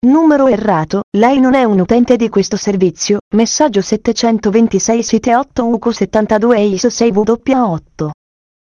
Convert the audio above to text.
Numero errato, lei non è un utente di questo servizio, messaggio 726 site 8 UQ 72 ISO 6W8.